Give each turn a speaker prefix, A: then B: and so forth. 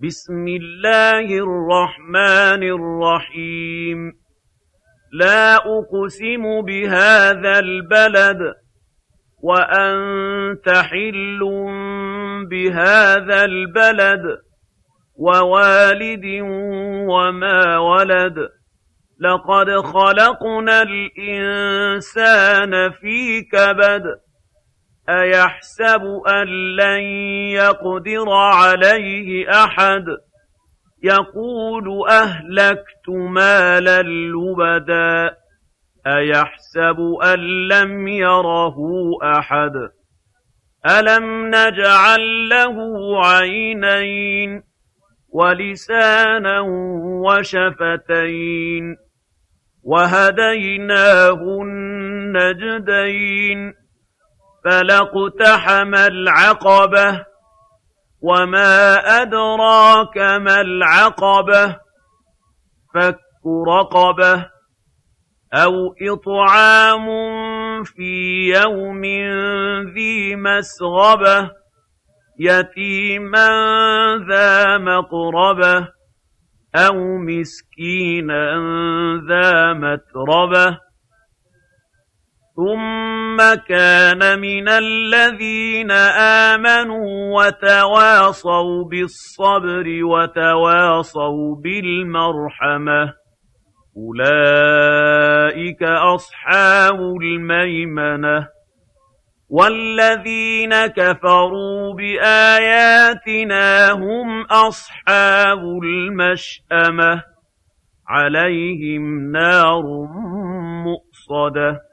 A: بسم الله الرحمن الرحيم لا أقسم بهذا البلد وأنت حل بهذا البلد ووالد وما ولد لقد خلقنا الإنسان في كبد أيحسب أن لن يقدر عليه أحد يقول أهلكت مالا لبدا أيحسب أن لم يره أحد ألم نجعل له عينين ولسانا وشفتين وهديناه النجدين فلاقتحم العقبة وما أدراك ما العقبة فك رقبة أو إطعام في يوم ذي مسغبة يتيما ذا مقربة أو مسكينا ذا متربة ثم كان من الذين آمنوا وتواصوا بالصبر وتواصوا بالمرحمة أولئك أصحاب الميمنة والذين كفروا بآياتنا هم أصحاب المشأمة عليهم نار مؤصدة